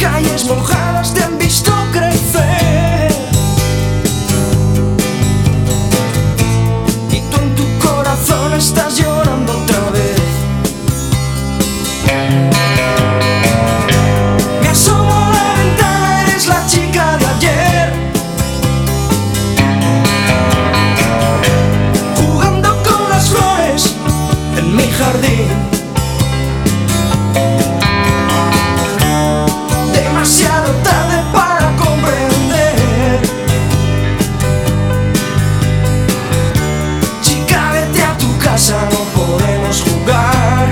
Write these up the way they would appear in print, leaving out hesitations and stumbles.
calles mojadas te han visto crecer, y tú en tu corazón estás llorando otra vez. Me asomo a la ventana, eres la chica de ayer, jugando con las flores en mi jardín. Demasiado tarde para comprender. Chica, vete a tu casa, no podemos jugar.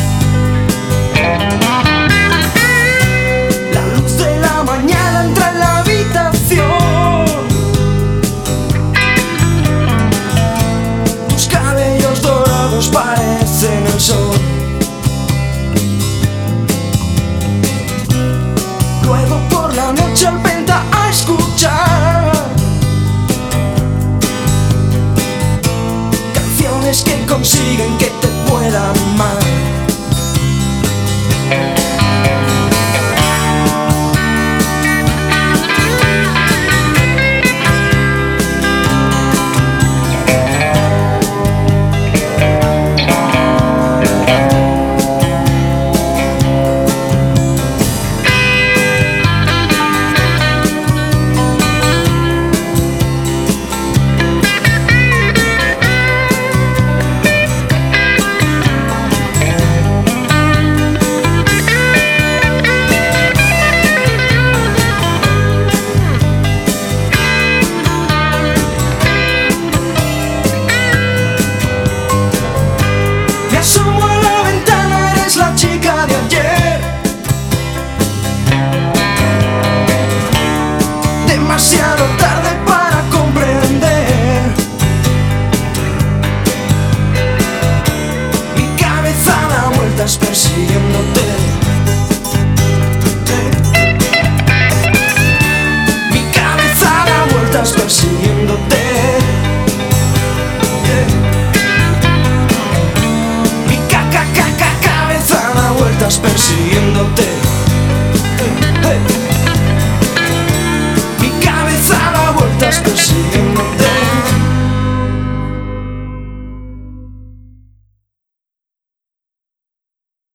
La luz de la mañana entra en la habitación. Tus cabellos dorados parecen el sol. Luego por la noche al venta a escuchar canciones que consiguen que te pueda amar. Demasiado tarde para comprender. Mi cabeza da vueltas persiguiéndote. Mi cabeza da vueltas persiguiéndote. Mi cabeza da vueltas persiguiéndote. Mi cabeza da vueltas persiguiéndote.